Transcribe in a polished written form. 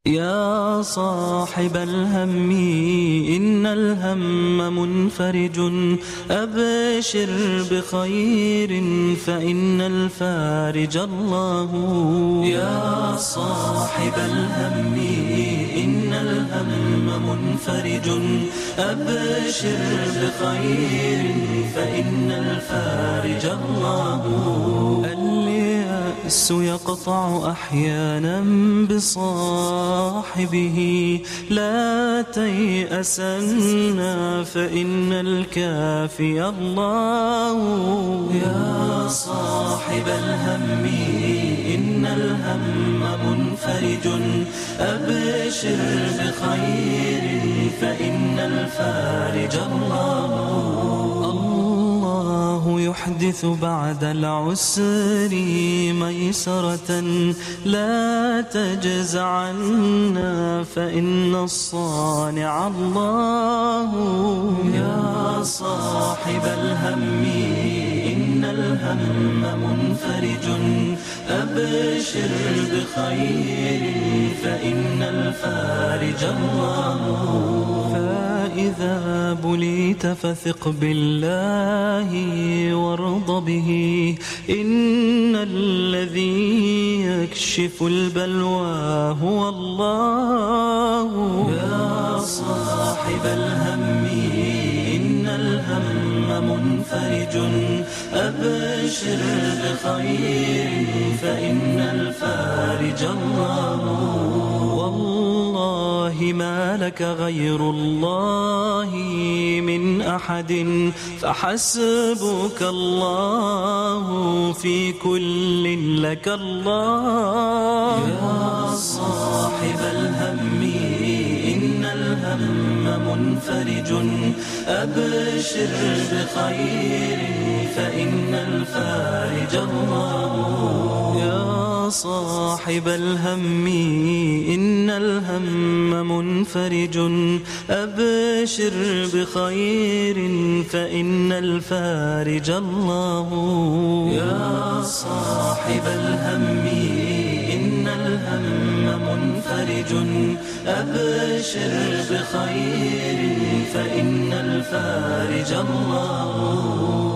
يا صاحب الهم إن الهم منفرج أبشر بخير فإن الفارج الله. يا صاحب الهم إن الهم منفرج أبشر بخير فإن الفارج الله. اليأس يقطع أحيانا بصاحبه لا تيأسن فإن الكافي الله. يا صاحب الهم إن الهم منفرج أبشر بخير فإن الفارج الله. الله يحدث بعد العسر ميسرة لا تجزعن فإن الصانع الله. يا صاحب الهم إن الهم منفرج أبشر بخير فإن الفارج الله. فإذا بليت فثق بالله وارض به إن الذي يكشف البلوى هو الله. يا صاحب الهم إن الهم منفرج أبشر بخير فإن الفارج الله. والله ما لك غير الله من أحد فحسبك الله في كل لك الله. يا صاحب الهم إن الهم منفرج أبشر بخير فإن الفارج الله. يا صاحب الهم إن الهم منفرج أبشر بخير فإن الفارج الله. يا صاحب الهم إن الهم منفرج أبشر بخير فإن الفارج الله.